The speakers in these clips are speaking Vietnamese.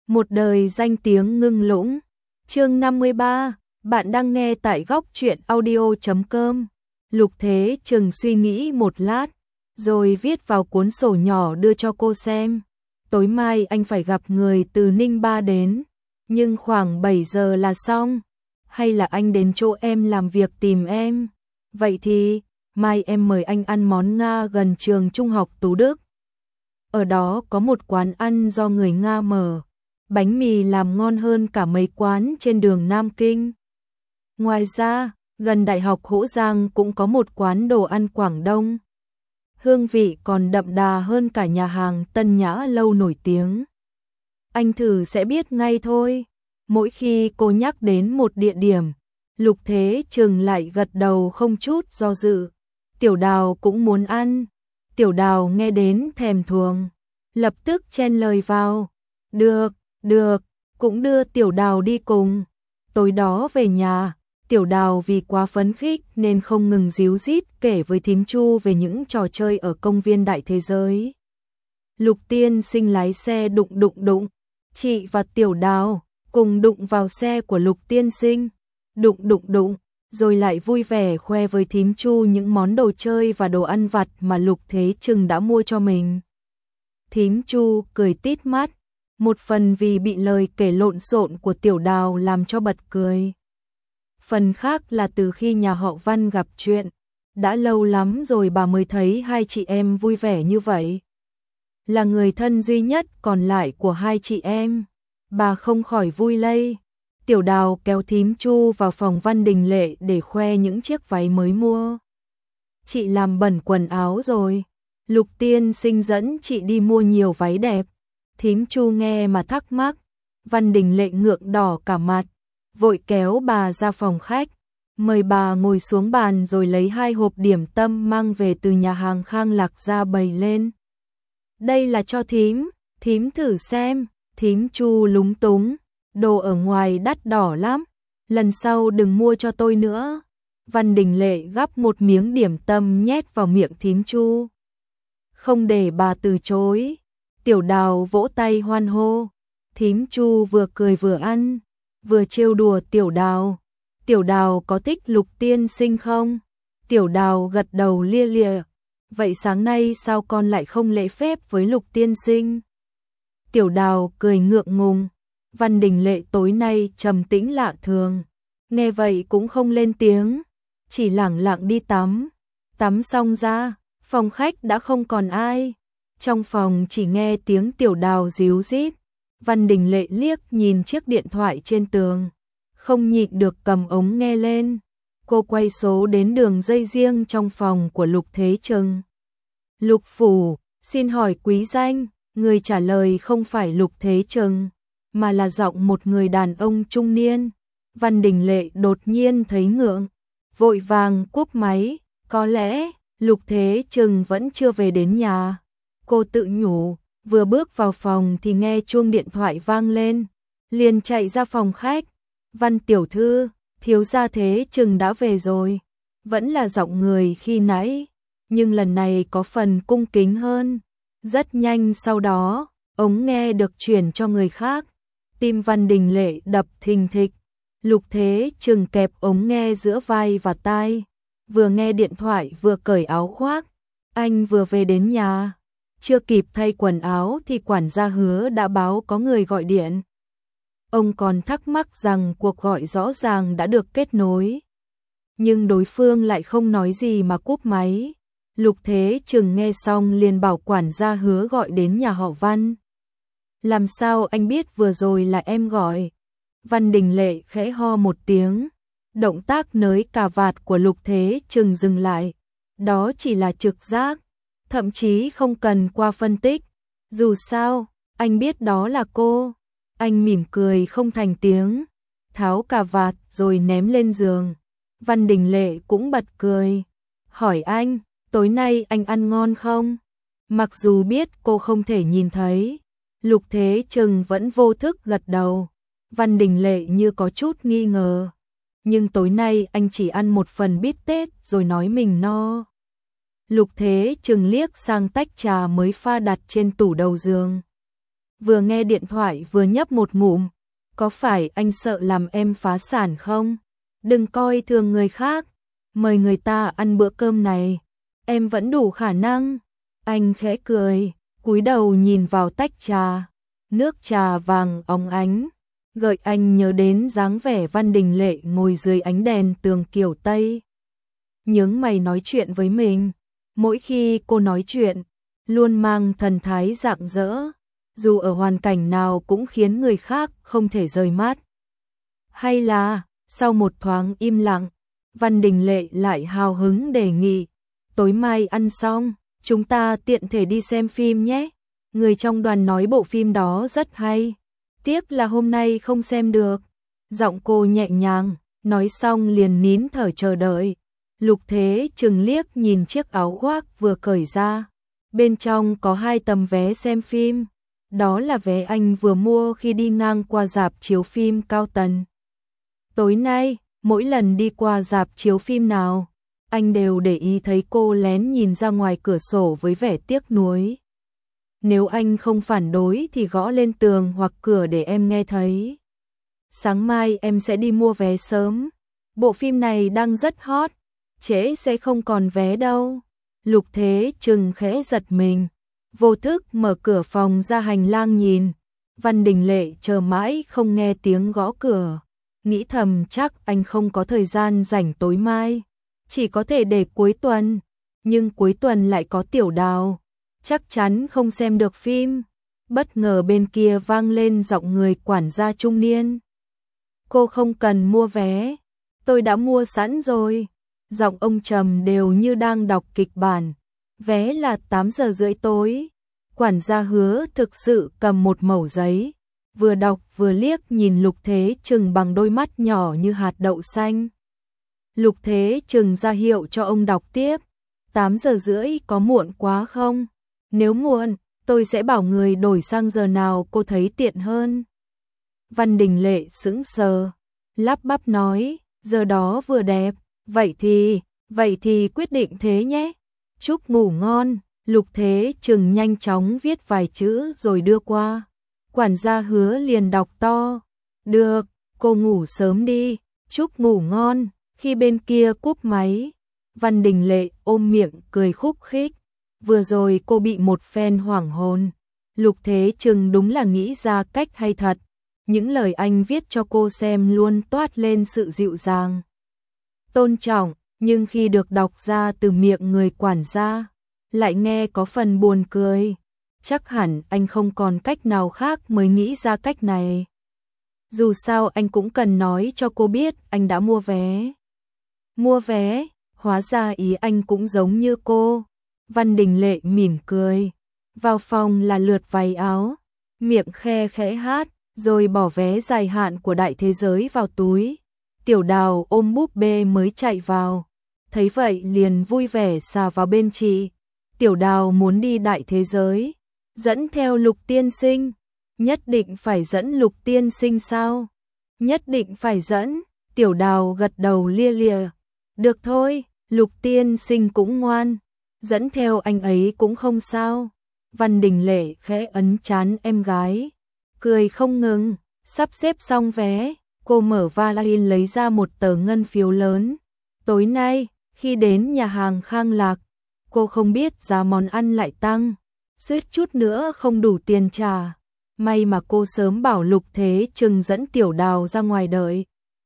Một đời danh tiếng ngưng lũng. Chương 53, bạn đang nghe tại góc truyện audio.com. Lục Thế Trừng suy nghĩ một lát, rồi viết vào cuốn sổ nhỏ đưa cho cô xem. Tối mai anh phải gặp người từ Ninh Ba đến, nhưng khoảng 7 giờ là xong. Hay là anh đến chỗ em làm việc tìm em? Vậy thì, mai em mời anh ăn món Nga gần trường trung học Tú Đức. Ở đó có một quán ăn do người Nga mở, bánh mì làm ngon hơn cả mấy quán trên đường Nam Kinh. Ngoài ra, gần Đại học Hỗ Giang cũng có một quán đồ ăn Quảng Đông. Hương vị còn đậm đà hơn cả nhà hàng Tân Nhã Lâu nổi tiếng. Anh thử sẽ biết ngay thôi. Mỗi khi cô nhắc đến một địa điểm, Lục Thế Trừng lại gật đầu không chút do dự. Tiểu Đào cũng muốn ăn. Tiểu Đào nghe đến thèm thuồng, lập tức chen lời vào. Được, cũng đưa Tiểu Đào đi cùng. Tối đó về nhà, Tiểu Đào vì quá phấn khích nên không ngừng díu dít kể với thím Chu về những trò chơi ở công viên đại thế giới. Lục Tiên Sinh lái xe đụng, chị và Tiểu Đào cùng đụng vào xe của Lục Tiên Sinh, đụng, rồi lại vui vẻ khoe với thím Chu những món đồ chơi và đồ ăn vặt mà Lục Thế Trừng đã mua cho mình. Thím Chu cười tít mắt, một phần vì bị lời kể lộn xộn của Tiểu Đào làm cho bật cười. Phần khác là từ khi nhà họ Văn gặp chuyện, đã lâu lắm rồi bà mới thấy hai chị em vui vẻ như vậy. Là người thân duy nhất còn lại của hai chị em, bà không khỏi vui lây. Tiểu Đào kéo thím Chu vào phòng Văn Đình Lệ để khoe những chiếc váy mới mua. Chị làm bẩn quần áo rồi. Lục Tiên Sinh dẫn chị đi mua nhiều váy đẹp. Thím Chu nghe mà thắc mắc. Văn Đình Lệ ngượng đỏ cả mặt, vội kéo bà ra phòng khách, mời bà ngồi xuống bàn rồi lấy 2 hộp điểm tâm mang về từ nhà hàng Khang Lạc ra bày lên. Đây là cho thím thử xem. Thím Chu lúng túng, đồ ở ngoài đắt đỏ lắm, lần sau đừng mua cho tôi nữa. Văn Đình Lệ gắp một miếng điểm tâm nhét vào miệng thím Chu, không để bà từ chối. Tiểu Đào vỗ tay hoan hô. Thím Chu vừa cười vừa ăn, vừa trêu đùa Tiểu Đào. Tiểu Đào có thích Lục Tiên Sinh không? Tiểu Đào gật đầu lia lịa. Vậy sáng nay sao con lại không lễ phép với Lục Tiên Sinh? Tiểu Đào cười ngượng ngùng. Văn Đình Lệ tối nay trầm tĩnh lạ thường, nghe vậy cũng không lên tiếng, chỉ lẳng lặng đi tắm. Tắm xong ra, phòng khách đã không còn ai. Trong phòng chỉ nghe tiếng Tiểu Đào ríu rít. Văn Đình Lệ liếc nhìn chiếc điện thoại trên tường, không nhịn được cầm ống nghe lên. Cô quay số đến đường dây riêng trong phòng của Lục Thế Trừng. Lục phủ, xin hỏi quý danh. Người trả lời không phải Lục Thế Trừng, mà là giọng một người đàn ông trung niên. Văn Đình Lệ đột nhiên thấy ngượng, vội vàng cúp máy. Có lẽ Lục Thế Trừng vẫn chưa về đến nhà, cô tự nhủ. Vừa bước vào phòng thì nghe chuông điện thoại vang lên, liền chạy ra phòng khách. Văn tiểu thư, thiếu gia Thế Trừng đã về rồi. Vẫn là giọng người khi nãy, nhưng lần này có phần cung kính hơn. Rất nhanh sau đó, ống nghe được chuyển cho người khác. Tim Văn Đình Lệ đập thình thịch. Lục Thế Trừng kẹp ống nghe giữa vai và tai, vừa nghe điện thoại vừa cởi áo khoác. Anh vừa về đến nhà, chưa kịp thay quần áo thì quản gia Hứa đã báo có người gọi điện. Ông còn thắc mắc rằng cuộc gọi rõ ràng đã được kết nối, nhưng đối phương lại không nói gì mà cúp máy. Lục Thế Trừng nghe xong liền bảo quản gia Hứa gọi đến nhà họ Văn. Làm sao anh biết vừa rồi là em gọi? Văn Đình Lệ khẽ ho một tiếng. Động tác nới cà vạt của Lục Thế Trừng dừng lại. Đó chỉ là trực giác, thậm chí không cần qua phân tích. Dù sao, anh biết đó là cô. Anh mỉm cười không thành tiếng, tháo cà vạt rồi ném lên giường. Văn Đình Lệ cũng bật cười, hỏi anh, tối nay anh ăn ngon không? Mặc dù biết cô không thể nhìn thấy, Lục Thế Trừng vẫn vô thức gật đầu. Văn Đình Lệ như có chút nghi ngờ, nhưng tối nay anh chỉ ăn một phần bít tết rồi nói mình no. Lục Thế Trừng liếc sang tách trà mới pha đặt trên tủ đầu giường. vừa nghe điện thoại vừa nhấp một ngụm. Có phải anh sợ làm em phá sản không? Đừng coi thường người khác, mời người ta ăn bữa cơm này, em vẫn đủ khả năng. Anh khẽ cười, cúi đầu nhìn vào tách trà, nước trà vàng óng ánh, gợi anh nhớ đến dáng vẻ Văn Đình Lệ ngồi dưới ánh đèn tường kiểu Tây. Nhướng mày nói chuyện với mình, mỗi khi cô nói chuyện, luôn mang thần thái rạng rỡ, dù ở hoàn cảnh nào cũng khiến người khác không thể rời mắt. Hay là, sau một thoáng im lặng, Văn Đình Lệ lại hào hứng đề nghị, tối mai ăn xong, chúng ta tiện thể đi xem phim nhé. Người trong đoàn nói bộ phim đó rất hay, tiếc là hôm nay không xem được. Giọng cô nhẹ nhàng, nói xong liền nín thở chờ đợi. Lục Thế chừng liếc nhìn chiếc áo khoác vừa cởi ra, bên trong có 2 tấm vé xem phim, đó là vé anh vừa mua khi đi ngang qua rạp chiếu phim Cao Tần. Tối nay, mỗi lần đi qua rạp chiếu phim nào, anh đều để ý thấy cô lén nhìn ra ngoài cửa sổ với vẻ tiếc nuối. Nếu anh không phản đối thì gõ lên tường hoặc cửa để em nghe thấy. Sáng mai em sẽ đi mua vé sớm, bộ phim này đang rất hot, trễ sẽ không còn vé đâu. Lục Thế chừng khẽ giật mình, vô thức mở cửa phòng ra hành lang nhìn. Văn Đình Lệ chờ mãi không nghe tiếng gõ cửa, nghĩ thầm chắc anh không có thời gian rảnh tối mai, chỉ có thể để cuối tuần. Nhưng cuối tuần lại có Tiểu Đào, chắc chắn không xem được phim. Bất ngờ bên kia vang lên giọng người quản gia trung niên. Cô không cần mua vé, tôi đã mua sẵn rồi. Giọng ông trầm đều như đang đọc kịch bản. Vé là 8 giờ rưỡi tối. Quản gia Hứa thực sự cầm một mẩu giấy, vừa đọc vừa liếc nhìn Lục Thế Trừng bằng đôi mắt nhỏ như hạt đậu xanh. Lục Thế Trừng ra hiệu cho ông đọc tiếp. 8 giờ rưỡi có muộn quá không? Nếu muộn, tôi sẽ bảo người đổi sang giờ nào cô thấy tiện hơn. Văn Đình Lệ sững sờ, lắp bắp nói, giờ đó vừa đẹp, vậy thì quyết định thế nhé. Chúc ngủ ngon. Lục Thế Trừng nhanh chóng viết vài chữ rồi đưa qua. Quản gia Hứa liền đọc to, được, cô ngủ sớm đi, chúc ngủ ngon. Khi bên kia cúp máy, Văn Đình Lệ ôm miệng cười khúc khích. Vừa rồi cô bị một phen hoảng hồn. Lục Thế Trừng đúng là nghĩ ra cách hay thật. Những lời anh viết cho cô xem luôn toát lên sự dịu dàng, tôn trọng, nhưng khi được đọc ra từ miệng người quản gia, lại nghe có phần buồn cười. Chắc hẳn anh không còn cách nào khác mới nghĩ ra cách này. Dù sao anh cũng cần nói cho cô biết anh đã mua vé. Mua vé, hóa ra ý anh cũng giống như cô. Văn Đình Lệ mỉm cười. Vào phòng là lượt váy áo, miệng khe khẽ hát, rồi bỏ vé dài hạn của Đại Thế Giới vào túi. Tiểu Đào ôm búp bê mới chạy vào, thấy vậy liền vui vẻ xà vào bên chị. Tiểu Đào muốn đi Đại Thế Giới, dẫn theo Lục tiên sinh. Nhất định phải dẫn Lục tiên sinh sao? Nhất định phải dẫn. Tiểu Đào gật đầu lia lịa. Được thôi, Lục tiên sinh cũng ngoan, dẫn theo anh ấy cũng không sao. Văn Đình Lệ khẽ ấn trán em gái, cười không ngừng. Sắp xếp xong vé, cô mở vali lấy ra một tờ ngân phiếu lớn. Tối nay, khi đến nhà hàng Khang Lạc, cô không biết giá món ăn lại tăng, suýt chút nữa không đủ tiền trả. May mà cô sớm bảo Lục Thế Trừng dẫn Tiểu Đào ra ngoài đợi.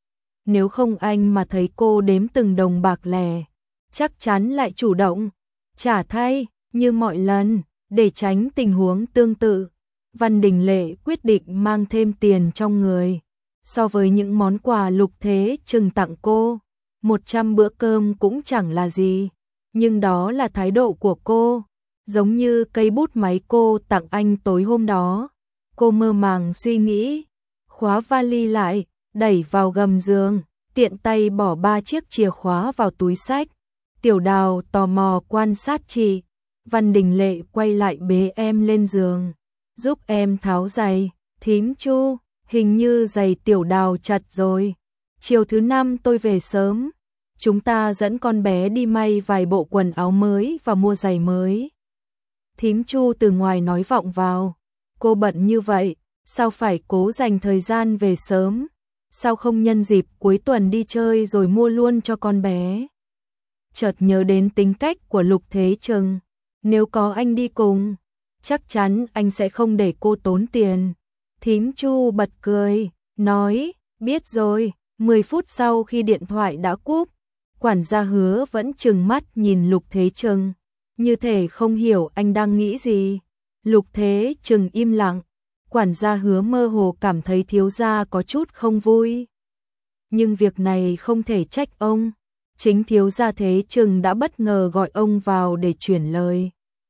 Nếu không anh mà thấy cô đếm từng đồng bạc lẻ, chắc chắn lại chủ động trả thay như mọi lần. Để tránh tình huống tương tự, Văn Đình Lệ quyết định mang thêm tiền trong người. So với những món quà Lục Thế Trừng tặng cô, 100 bữa cơm cũng chẳng là gì. Nhưng đó là thái độ của cô, giống như cây bút máy cô tặng anh tối hôm đó. Cô mơ màng suy nghĩ, khóa vali lại, đẩy vào gầm giường, tiện tay bỏ 3 chiếc chìa khóa vào túi xách. Tiểu Đào tò mò quan sát chị. Văn Đình Lệ quay lại bế em lên giường, giúp em tháo giày. Thím Chu, hình như giày Tiểu Đào chật rồi. Chiều thứ 5 tôi về sớm, chúng ta dẫn con bé đi may vài bộ quần áo mới và mua giày mới. Thím Chu từ ngoài nói vọng vào. cô bận như vậy, sao phải cố dành thời gian về sớm, sao không nhân dịp cuối tuần đi chơi rồi mua luôn cho con bé. Chợt nhớ đến tính cách của Lục Thế Trừng, nếu có anh đi cùng, chắc chắn anh sẽ không để cô tốn tiền. Thím Chu bật cười, nói, biết rồi. 10 phút sau khi điện thoại đã cúp, quản gia Hứa vẫn trừng mắt nhìn Lục Thế Trừng, như thể không hiểu anh đang nghĩ gì. Lục Thế Trừng im lặng, quản gia Hứa mơ hồ cảm thấy thiếu gia có chút không vui. Nhưng việc này không thể trách ông, chính thiếu gia Thế Trừng đã bất ngờ gọi ông vào để chuyển lời.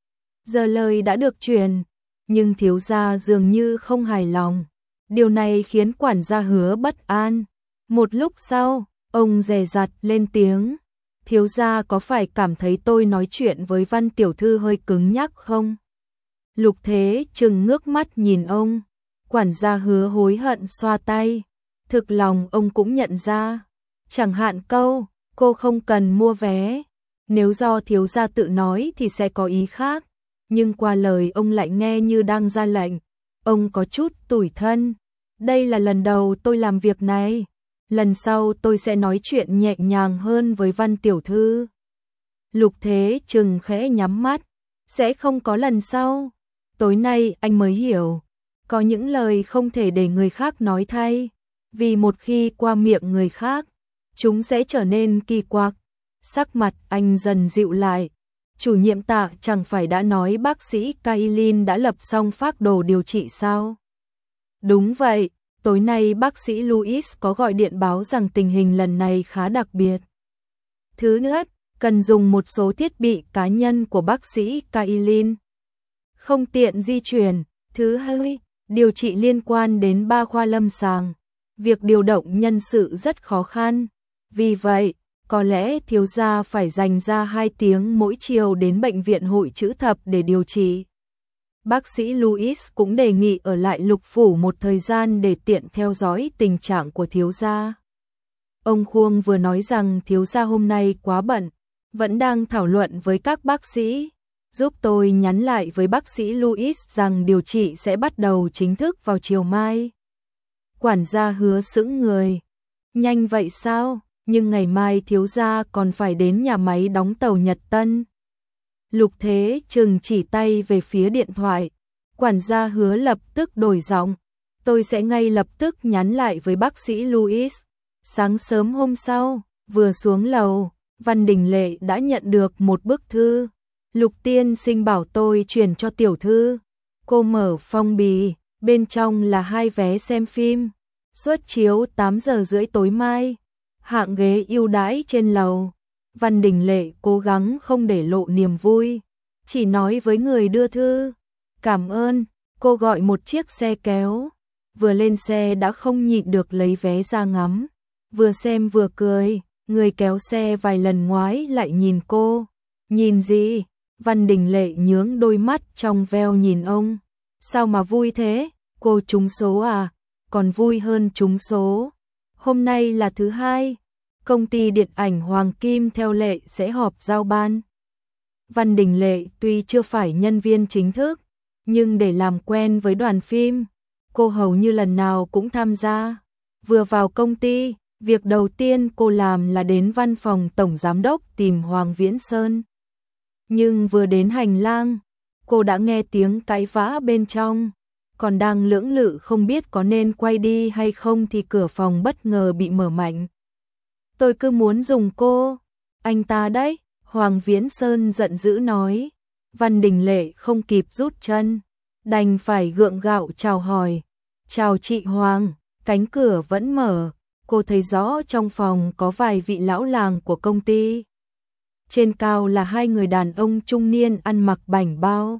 Giờ lời đã được truyền, nhưng thiếu gia dường như không hài lòng. Điều này khiến quản gia Hứa bất an. Một lúc sau, ông dè dặt lên tiếng, thiếu gia có phải cảm thấy tôi nói chuyện với Văn tiểu thư hơi cứng nhắc không? Lục Thế Trừng ngước mắt nhìn ông, quản gia Hứa hối hận xoa tay. Thực lòng ông cũng nhận ra, chẳng hạn câu, cô không cần mua vé. Nếu do thiếu gia tự nói thì sẽ có ý khác, nhưng qua lời ông lại nghe như đang ra lệnh. Ông có chút tủi thân. Đây là lần đầu tôi làm việc này. Lần sau tôi sẽ nói chuyện nhẹ nhàng hơn với Văn tiểu thư. Lục Thế Trừng khẽ nhắm mắt. Sẽ không có lần sau. Tối nay anh mới hiểu. Có những lời không thể để người khác nói thay. Vì một khi qua miệng người khác, chúng sẽ trở nên kỳ quặc. Sắc mặt anh dần dịu lại. Chủ nhiệm Tạ chẳng phải đã nói bác sĩ Kailin đã lập xong phác đồ điều trị sao? Đúng vậy, tối nay bác sĩ Louis có gọi điện báo rằng tình hình lần này khá đặc biệt. Thứ nhất, cần dùng một số thiết bị cá nhân của bác sĩ Kailin. Không tiện di chuyển. Thứ hai, điều trị liên quan đến 3 khoa lâm sàng. Việc điều động nhân sự rất khó khăn. Vì vậy, có lẽ thiếu gia phải dành ra 2 tiếng mỗi chiều đến bệnh viện Hội Chữ Thập để điều trị. Bác sĩ Louis cũng đề nghị ở lại Lục phủ một thời gian để tiện theo dõi tình trạng của thiếu gia. Ông Khuông vừa nói rằng thiếu gia hôm nay quá bận, vẫn đang thảo luận với các bác sĩ. Giúp tôi nhắn lại với bác sĩ Louis rằng điều trị sẽ bắt đầu chính thức vào chiều mai. Quản gia Hứa sững người. Nhanh vậy sao? Nhưng ngày mai thiếu gia còn phải đến nhà máy đóng tàu Nhật Tân. Lục Thế Trừng chỉ tay về phía điện thoại. Quản gia Hứa lập tức đổi giọng. Tôi sẽ ngay lập tức nhắn lại với bác sĩ Louis. Sáng sớm hôm sau, vừa xuống lầu, Văn Đình Lệ đã nhận được một bức thư. Lục tiên sinh bảo tôi chuyển cho tiểu thư. Cô mở phong bì, bên trong là 2 vé xem phim. Suất chiếu 8 giờ rưỡi tối mai. Hạng ghế ưu đãi trên lầu. Văn Đình Lệ cố gắng không để lộ niềm vui, chỉ nói với người đưa thư, cảm ơn. Cô gọi một chiếc xe kéo, vừa lên xe đã không nhịn được lấy vé ra ngắm, vừa xem vừa cười. Người kéo xe vài lần ngoái lại nhìn cô. Nhìn gì? Văn Đình Lệ nhướng đôi mắt trong veo nhìn ông. Sao mà vui thế? Cô trúng số à? Còn vui hơn trúng số. Hôm nay là thứ hai, công ty điện ảnh Hoàng Kim theo lệ sẽ họp giao ban. Văn Đình Lệ tuy chưa phải nhân viên chính thức, nhưng để làm quen với đoàn phim, cô hầu như lần nào cũng tham gia. Vừa vào công ty, việc đầu tiên cô làm là đến văn phòng tổng giám đốc tìm Hoàng Viễn Sơn. Nhưng vừa đến hành lang, cô đã nghe tiếng cãi vã bên trong. Còn đang lưỡng lự không biết có nên quay đi hay không thì cửa phòng bất ngờ bị mở mạnh. Tôi cứ muốn dùng cô. Anh ta đấy, Hoàng Viễn Sơn giận dữ nói. Văn Đình Lệ không kịp rút chân, đành phải gượng gạo chào hỏi. Chào chị Hoàng. Cánh cửa vẫn mở, cô thấy rõ trong phòng có vài vị lão làng của công ty. Trên cao là 2 người đàn ông trung niên ăn mặc bảnh bao.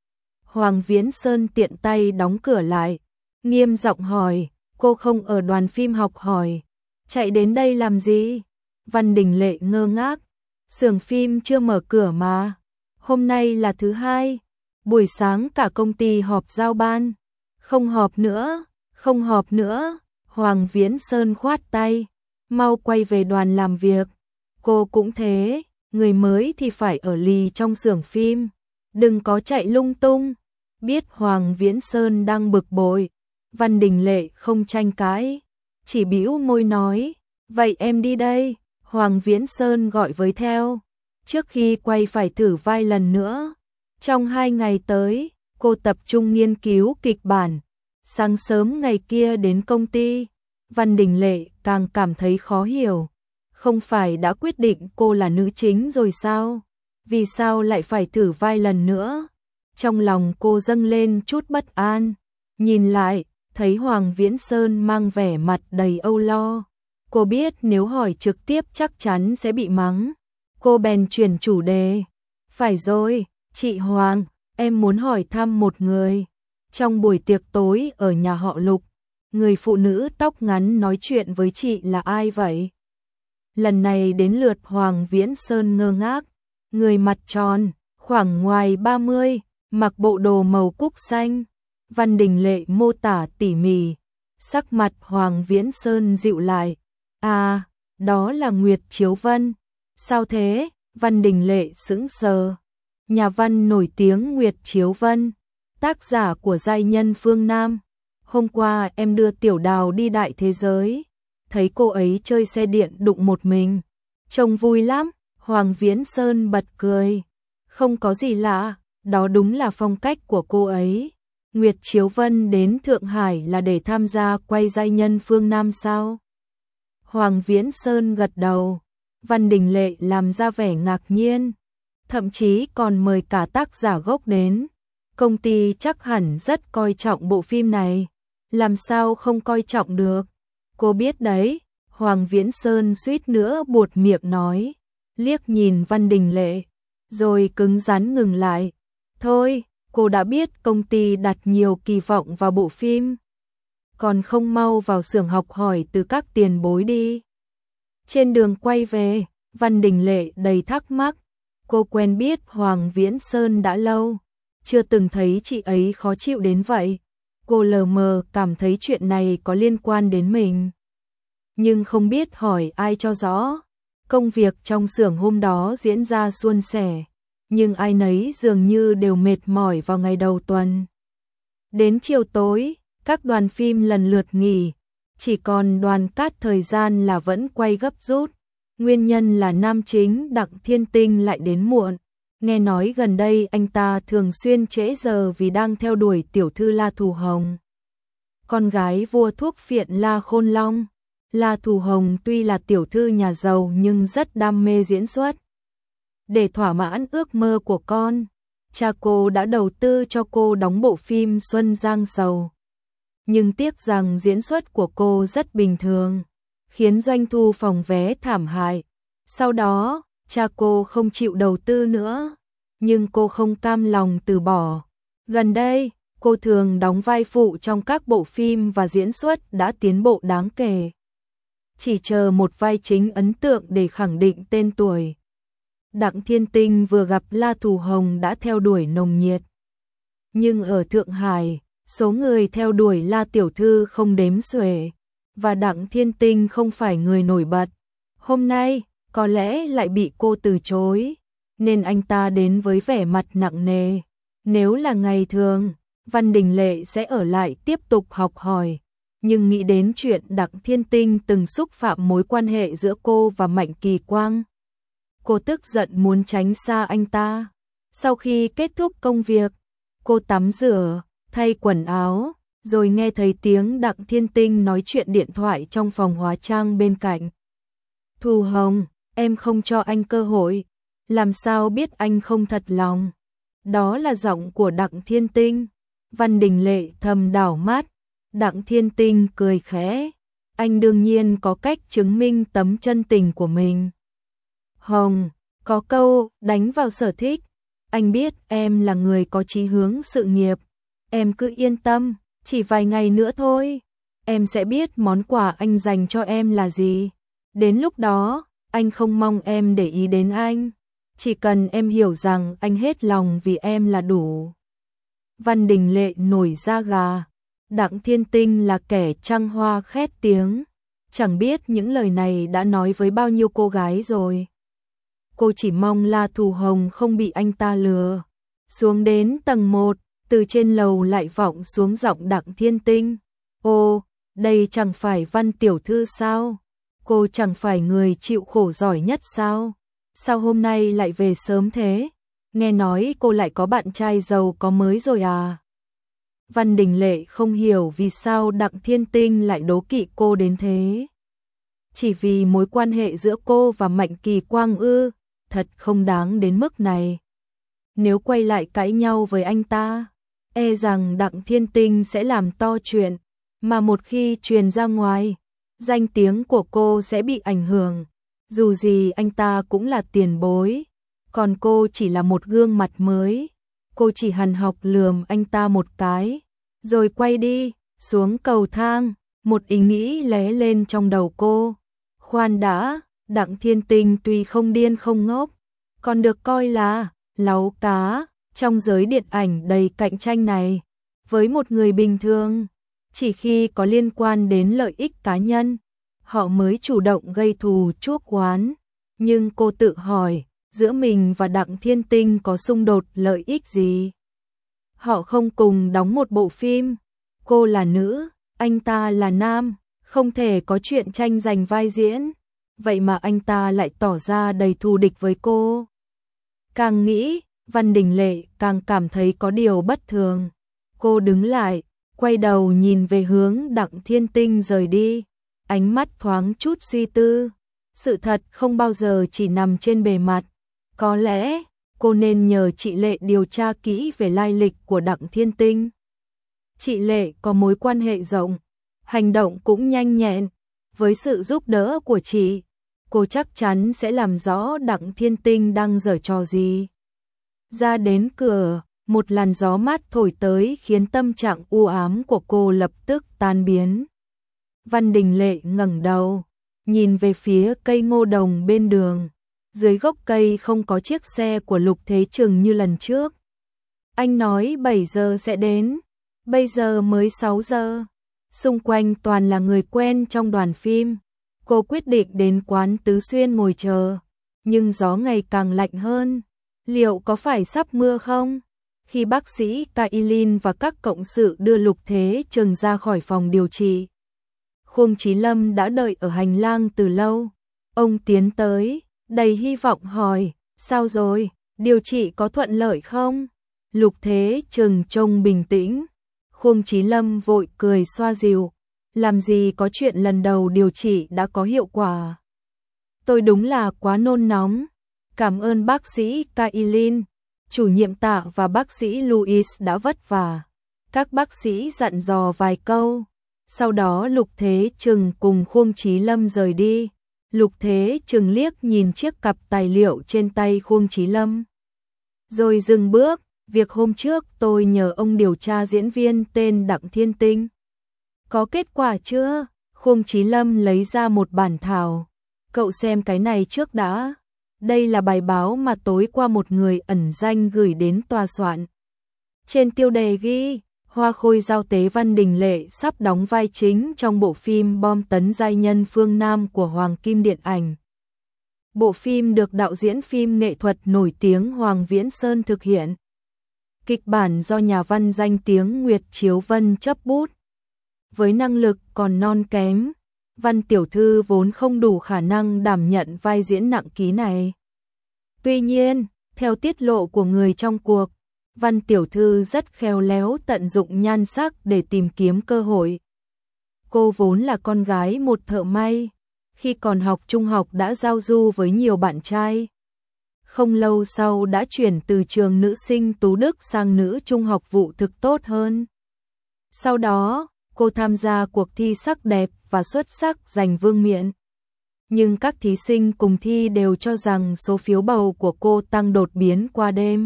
Hoàng Viễn Sơn tiện tay đóng cửa lại, nghiêm giọng hỏi, cô không ở đoàn phim học hỏi, chạy đến đây làm gì? Văn Đình Lệ ngơ ngác, xưởng phim chưa mở cửa mà, hôm nay là thứ hai, buổi sáng cả công ty họp giao ban, không họp nữa, không họp nữa. Hoàng Viễn Sơn khoát tay, mau quay về đoàn làm việc. Cô cũng thế, người mới thì phải ở lì trong xưởng phim, đừng có chạy lung tung. Biết Hoàng Viễn Sơn đang bực bội, Văn Đình Lệ không tranh cãi, chỉ bĩu môi nói, vậy em đi đây. Hoàng Viễn Sơn gọi với theo, trước khi quay phải thử vai lần nữa. Trong 2 ngày tới, cô tập trung nghiên cứu kịch bản. Sáng sớm ngày kia đến công ty, Văn Đình Lệ càng cảm thấy khó hiểu. Không phải đã quyết định cô là nữ chính rồi sao? Vì sao lại phải thử vai lần nữa? Trong lòng cô dâng lên chút bất an. Nhìn lại, thấy Hoàng Viễn Sơn mang vẻ mặt đầy âu lo. Cô biết nếu hỏi trực tiếp chắc chắn sẽ bị mắng. Cô bèn chuyển chủ đề. Phải rồi, chị Hoàng, em muốn hỏi thăm một người. Trong buổi tiệc tối ở nhà họ Lục, người phụ nữ tóc ngắn nói chuyện với chị là ai vậy? Lần này đến lượt Hoàng Viễn Sơn ngơ ngác. Người mặt tròn, khoảng ngoài 30, mặc bộ đồ màu cúc xanh. Văn Đình Lệ mô tả tỉ mỉ. Sắc mặt Hoàng Viễn Sơn dịu lại. À, đó là Nguyệt Chiếu Vân. Sao thế? Văn Đình Lệ sững sờ. Nhà văn nổi tiếng Nguyệt Chiếu Vân, tác giả của giai nhân phương Nam. Hôm qua em đưa Tiểu Đào đi đại thế giới, thấy cô ấy chơi xe điện đụng một mình, trông vui lắm. Hoàng Viễn Sơn bật cười. Không có gì lạ, đó đúng là phong cách của cô ấy. Nguyệt Chiếu Vân đến Thượng Hải là để tham gia quay giai nhân phương Nam sao? Hoàng Viễn Sơn gật đầu. Văn Đình Lệ làm ra vẻ ngạc nhiên, thậm chí còn mời cả tác giả gốc đến. Công ty chắc hẳn rất coi trọng bộ phim này, làm sao không coi trọng được. Cô biết đấy. Hoàng Viễn Sơn suýt nữa buột miệng nói, liếc nhìn Văn Đình Lệ, rồi cứng rắn ngừng lại. Thôi, cô đã biết công ty đặt nhiều kỳ vọng vào bộ phim, còn không mau vào xưởng học hỏi từ các tiền bối đi. Trên đường quay về, Văn Đình Lệ đầy thắc mắc. Cô quen biết Hoàng Viễn Sơn đã lâu, chưa từng thấy chị ấy khó chịu đến vậy. Cô lờ mờ cảm thấy chuyện này có liên quan đến mình, nhưng không biết hỏi ai cho rõ. Công việc trong xưởng hôm đó diễn ra suôn sẻ, nhưng ai nấy dường như đều mệt mỏi vào ngày đầu tuần. Đến chiều tối, các đoàn phim lần lượt nghỉ, chỉ còn đoàn cát thời gian là vẫn quay gấp rút. Nguyên nhân là nam chính Đặng Thiên Tinh lại đến muộn. Nghe nói gần đây anh ta thường xuyên trễ giờ vì đang theo đuổi tiểu thư La Thù Hồng, con gái vua thuốc phiện La Khôn Long. La Thù Hồng tuy là tiểu thư nhà giàu nhưng rất đam mê diễn xuất. Để thỏa mãn ước mơ của con, cha cô đã đầu tư cho cô đóng bộ phim Xuân Giang Sầu. Nhưng tiếc rằng diễn xuất của cô rất bình thường, khiến doanh thu phòng vé thảm hại. Sau đó, cha cô không chịu đầu tư nữa, nhưng cô không cam lòng từ bỏ. Gần đây, cô thường đóng vai phụ trong các bộ phim và diễn xuất đã tiến bộ đáng kể. Chỉ chờ một vai chính ấn tượng để khẳng định tên tuổi. Đặng Thiên Tinh vừa gặp La Thù Hồng đã theo đuổi nồng nhiệt. Nhưng ở Thượng Hải, số người theo đuổi La Tiểu Thư không đếm xuể, và Đặng Thiên Tinh không phải người nổi bật. Hôm nay, có lẽ lại bị cô từ chối, nên anh ta đến với vẻ mặt nặng nề. Nếu là ngày thường, Văn Đình Lệ sẽ ở lại tiếp tục học hỏi. Nhưng nghĩ đến chuyện Đặng Thiên Tinh từng xúc phạm mối quan hệ giữa cô và Mạnh Kỳ Quang, cô tức giận muốn tránh xa anh ta. Sau khi kết thúc công việc, cô tắm rửa, thay quần áo, rồi nghe thấy tiếng Đặng Thiên Tinh nói chuyện điện thoại trong phòng hóa trang bên cạnh. Thù Hồng, em không cho anh cơ hội, làm sao biết anh không thật lòng. Đó là giọng của Đặng Thiên Tinh. Văn Đình Lệ thầm đảo mắt. Đặng Thiên Tinh cười khẽ. Anh đương nhiên có cách chứng minh tấm chân tình của mình. Hồng, có câu đánh vào sở thích. Anh biết em là người có chí hướng sự nghiệp. Em cứ yên tâm, chỉ vài ngày nữa thôi, em sẽ biết món quà anh dành cho em là gì. Đến lúc đó, anh không mong em để ý đến anh, chỉ cần em hiểu rằng anh hết lòng vì em là đủ. Văn Đình Lệ nổi da gà. Đặng Thiên Tinh là kẻ trăng hoa khét tiếng, chẳng biết những lời này đã nói với bao nhiêu cô gái rồi. Cô chỉ mong La Thù Hồng không bị anh ta lừa. Xuống đến tầng 1, Từ trên lầu lại vọng xuống giọng Đặng Thiên Tinh. Ô, đây chẳng phải Văn tiểu thư sao? Cô chẳng phải người chịu khổ giỏi nhất sao? Sao hôm nay lại về sớm thế? Nghe nói cô lại có bạn trai giàu có mới rồi à? Văn Đình Lệ không hiểu vì sao Đặng Thiên Tinh lại đố kỵ cô đến thế. Chỉ vì mối quan hệ giữa cô và Mạnh Kỳ Quang ư? Thật không đáng đến mức này. Nếu quay lại cãi nhau với anh ta, e rằng Đặng Thiên Tinh sẽ làm to chuyện, mà một khi truyền ra ngoài, danh tiếng của cô sẽ bị ảnh hưởng. Dù gì anh ta cũng là tiền bối, còn cô chỉ là một gương mặt mới. Cô chỉ hằn học lườm anh ta một cái, rồi quay đi, xuống cầu thang, một ý nghĩ lóe lên trong đầu cô. Khoan đã, Đặng Thiên Tinh tuy không điên không ngốc, còn được coi là láu cá trong giới điện ảnh đầy cạnh tranh này. Với một người bình thường, chỉ khi có liên quan đến lợi ích cá nhân, họ mới chủ động gây thù chuốc oán. Nhưng cô tự hỏi, giữa mình và Đặng Thiên Tinh có xung đột lợi ích gì? Họ không cùng đóng một bộ phim, cô là nữ, anh ta là nam, không thể có chuyện tranh giành vai diễn. Vậy mà anh ta lại tỏ ra đầy thù địch với cô. Càng nghĩ, Văn Đình Lệ càng cảm thấy có điều bất thường. Cô đứng lại, quay đầu nhìn về hướng Đặng Thiên Tinh rời đi, ánh mắt thoáng chút suy tư. Sự thật không bao giờ chỉ nằm trên bề mặt. Có lẽ, cô nên nhờ chị Lệ điều tra kỹ về lai lịch của Đặng Thiên Tinh. Chị Lệ có mối quan hệ rộng, hành động cũng nhanh nhẹn. Với sự giúp đỡ của chị, cô chắc chắn sẽ làm rõ Đặng Thiên Tinh đang giở trò gì. Ra đến cửa, một làn gió mát thổi tới khiến tâm trạng u ám của cô lập tức tan biến. Văn Đình Lệ ngẩng đầu, nhìn về phía cây ngô đồng bên đường. Dưới gốc cây không có chiếc xe của Lục Thế Trừng như lần trước. Anh nói 7 giờ sẽ đến, bây giờ mới 6 giờ. Xung quanh toàn là người quen trong đoàn phim. Cô quyết định đến quán Tứ Xuyên ngồi chờ, nhưng gió ngày càng lạnh hơn. Liệu có phải sắp mưa không? Khi bác sĩ Kailin và các cộng sự đưa Lục Thế Trừng ra khỏi phòng điều trị, Khuông Chí Lâm đã đợi ở hành lang từ lâu. Ông tiến tới, đầy hy vọng hỏi, sao rồi, điều trị có thuận lợi không? Lục Thế Trừng trông bình tĩnh. Khuông Chí Lâm vội cười xoa dịu, làm gì có chuyện lần đầu điều trị đã có hiệu quả. Tôi đúng là quá nôn nóng. Cảm ơn bác sĩ Kailin, chủ nhiệm Tạ và bác sĩ Louis đã vất vả. Các bác sĩ dặn dò vài câu. Sau đó Lục Thế Trừng cùng Khuông Chí Lâm rời đi. Lục Thế Trừng liếc nhìn chiếc cặp tài liệu trên tay Khuông Chí Lâm, rồi dừng bước. Việc hôm trước tôi nhờ ông điều tra diễn viên tên Đặng Thiên Tinh, có kết quả chưa? Khuông Chí Lâm lấy ra một bản thảo. Cậu xem cái này trước đã. Đây là bài báo mà tối qua một người ẩn danh gửi đến tòa soạn. Trên tiêu đề ghi, Hoa Khôi Giao Tế Văn Đình Lệ sắp đóng vai chính trong bộ phim Bom tấn giai nhân phương Nam của Hoàng Kim Điện ảnh. Bộ phim được đạo diễn phim nghệ thuật nổi tiếng Hoàng Viễn Sơn thực hiện. Kịch bản do nhà văn danh tiếng Nguyệt Chiếu Vân chấp bút. Với năng lực còn non kém, Văn tiểu thư vốn không đủ khả năng đảm nhận vai diễn nặng ký này. Tuy nhiên, theo tiết lộ của người trong cuộc, Văn tiểu thư rất khéo léo tận dụng nhan sắc để tìm kiếm cơ hội. Cô vốn là con gái một thợ may, khi còn học trung học đã giao du với nhiều bạn trai. Không lâu sau đã chuyển từ trường nữ sinh Tú Đức sang nữ trung học vụ thực tốt hơn. Sau đó, cô tham gia cuộc thi sắc đẹp và xuất sắc giành vương miện. Nhưng các thí sinh cùng thi đều cho rằng số phiếu bầu của cô tăng đột biến qua đêm.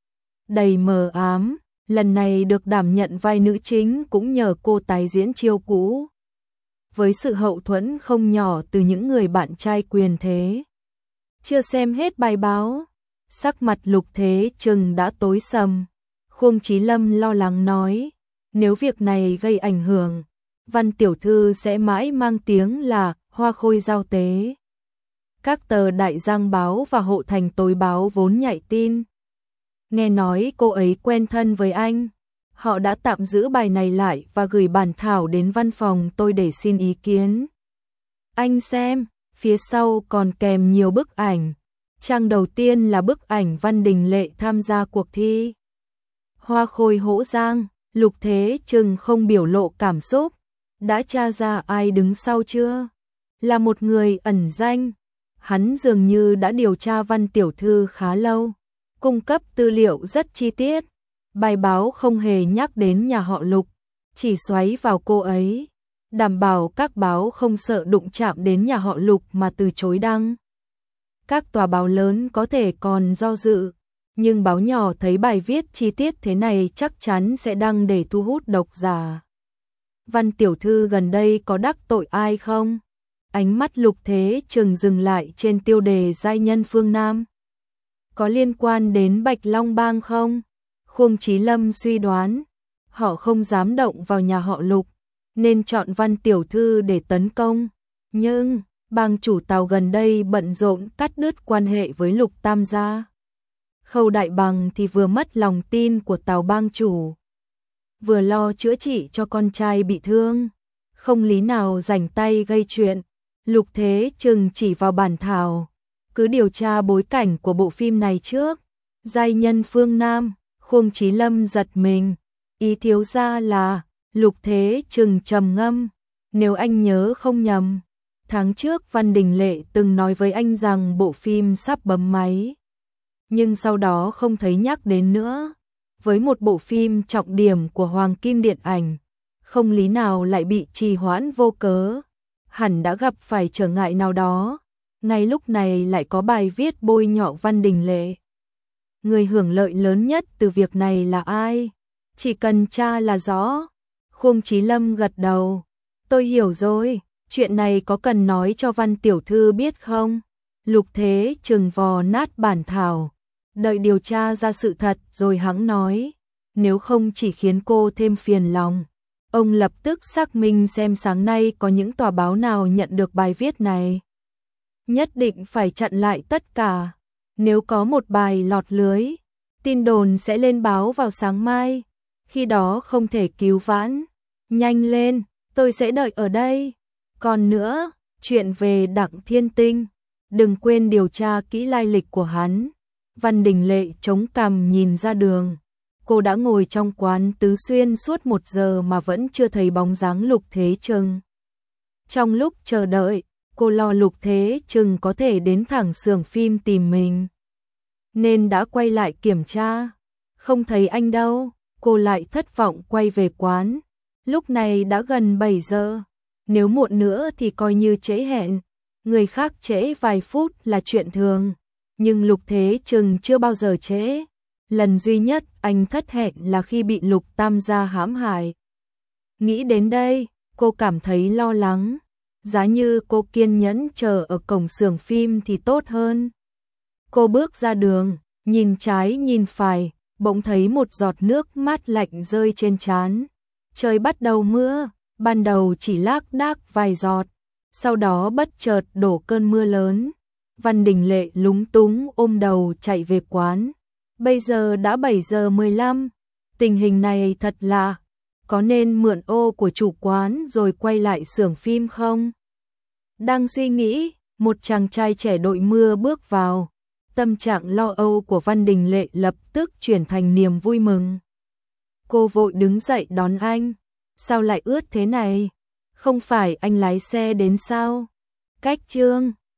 Đầy mờ ám, lần này được đảm nhận vai nữ chính cũng nhờ cô tái diễn chiêu cũ. Với sự hậu thuẫn không nhỏ từ những người bạn trai quyền thế. Chưa xem hết bài báo, sắc mặt Lục Thế Trừng đã tối sầm. Khuông Chí Lâm lo lắng nói, nếu việc này gây ảnh hưởng, Văn tiểu thư sẽ mãi mang tiếng là Hoa Khôi Giao Tế. Các tờ Đại Giang báo và Hộ Thành Tối báo vốn nhạy tin. Nghe nói cô ấy quen thân với anh, Họ đã tạm giữ bài này lại và gửi bản thảo đến văn phòng tôi để xin ý kiến. Anh xem, phía sau còn kèm nhiều bức ảnh. Trang đầu tiên là bức ảnh Văn Đình Lệ tham gia cuộc thi Hoa Khôi Hỗ Giang. Lục Thế Trừng không biểu lộ cảm xúc. Đã tra ra ai đứng sau chưa? Là một người ẩn danh. Hắn dường như đã điều tra Văn tiểu thư khá lâu, cung cấp tư liệu rất chi tiết. Bài báo không hề nhắc đến nhà họ Lục, chỉ xoáy vào cô ấy, đảm bảo các báo không sợ đụng chạm đến nhà họ Lục mà từ chối đăng. Các tòa báo lớn có thể còn do dự, nhưng báo nhỏ thấy bài viết chi tiết thế này chắc chắn sẽ đăng để thu hút độc giả. Văn tiểu thư gần đây có đắc tội ai không? Ánh mắt Lục Thế Trừng dừng lại trên tiêu đề giai nhân phương Nam. Có liên quan đến Bạch Long Bang không? Khuông Chí Lâm suy đoán, họ không dám động vào nhà họ Lục, nên chọn Văn tiểu thư để tấn công. Nhưng, bang chủ Tào gần đây bận rộn cắt đứt quan hệ với Lục Tam gia. Khâu Đại Bằng thì vừa mất lòng tin của Tào bang chủ, vừa lo chữa trị cho con trai bị thương, không lý nào rảnh tay gây chuyện. Lục Thế Trừng chỉ vào bản thảo, cứ điều tra bối cảnh của bộ phim này trước. Giai nhân phương Nam. Khuông Chí Lâm giật mình, ý thiếu gia là. Lục Thế Trừng trầm ngâm, nếu anh nhớ không nhầm, tháng trước Văn Đình Lệ từng nói với anh rằng bộ phim sắp bấm máy, nhưng sau đó không thấy nhắc đến nữa. Với một bộ phim trọng điểm của Hoàng Kim Điện ảnh, không lý nào lại bị trì hoãn vô cớ, hẳn đã gặp phải trở ngại nào đó. Ngay lúc này lại có bài viết bôi nhọ Văn Đình Lệ. Người hưởng lợi lớn nhất từ việc này là ai? Chỉ cần tra là rõ. Khuông Chí Lâm gật đầu. Tôi hiểu rồi, chuyện này có cần nói cho Văn tiểu thư biết không? Lục Thế Trừng vò nát bản thảo, đợi điều tra ra sự thật rồi hẵng nói. Nếu không chỉ khiến cô thêm phiền lòng. Ông lập tức xác minh xem sáng nay có những tòa báo nào nhận được bài viết này. Nhất định phải chặn lại tất cả. Nếu có một bài lọt lưới, tin đồn sẽ lên báo vào sáng mai. Khi đó không thể cứu vãn. Nhanh lên, tôi sẽ đợi ở đây. Còn nữa, chuyện về Đặng Thiên Tinh, đừng quên điều tra kỹ lai lịch của hắn. Văn Đình Lệ chống cằm nhìn ra đường. Cô đã ngồi trong quán Tứ Xuyên suốt 1 giờ mà vẫn chưa thấy bóng dáng Lục Thế Trừng. Trong lúc chờ đợi, cô lo Lục Thế Trừng có thể đến thẳng xưởng phim tìm mình, nên đã quay lại kiểm tra. Không thấy anh đâu, cô lại thất vọng quay về quán. Lúc này đã gần 7 giờ, nếu muộn nữa thì coi như trễ hẹn. Người khác trễ vài phút là chuyện thường, nhưng Lục Thế Trừng chưa bao giờ trễ. Lần duy nhất anh thất hẹn là khi bị Lục Tam gia hãm hại. Nghĩ đến đây, cô cảm thấy lo lắng. Giá như cô kiên nhẫn chờ ở cổng xưởng phim thì tốt hơn. Cô bước ra đường, nhìn trái nhìn phải, bỗng thấy một giọt nước mát lạnh rơi trên trán. Trời bắt đầu mưa, ban đầu chỉ lác đác vài giọt, sau đó bất chợt đổ cơn mưa lớn. Văn Đình Lệ lúng túng ôm đầu chạy về quán. Bây giờ đã 7 giờ 15, tình hình này thật lạ. Có nên mượn ô của chủ quán rồi quay lại xưởng phim không? Đang suy nghĩ, một chàng trai trẻ đội mưa bước vào. Tâm trạng lo âu của Văn Đình Lệ lập tức chuyển thành niềm vui mừng. Cô vội đứng dậy đón anh. Sao lại ướt thế này? Không phải anh lái xe đến sao? Cách Trương.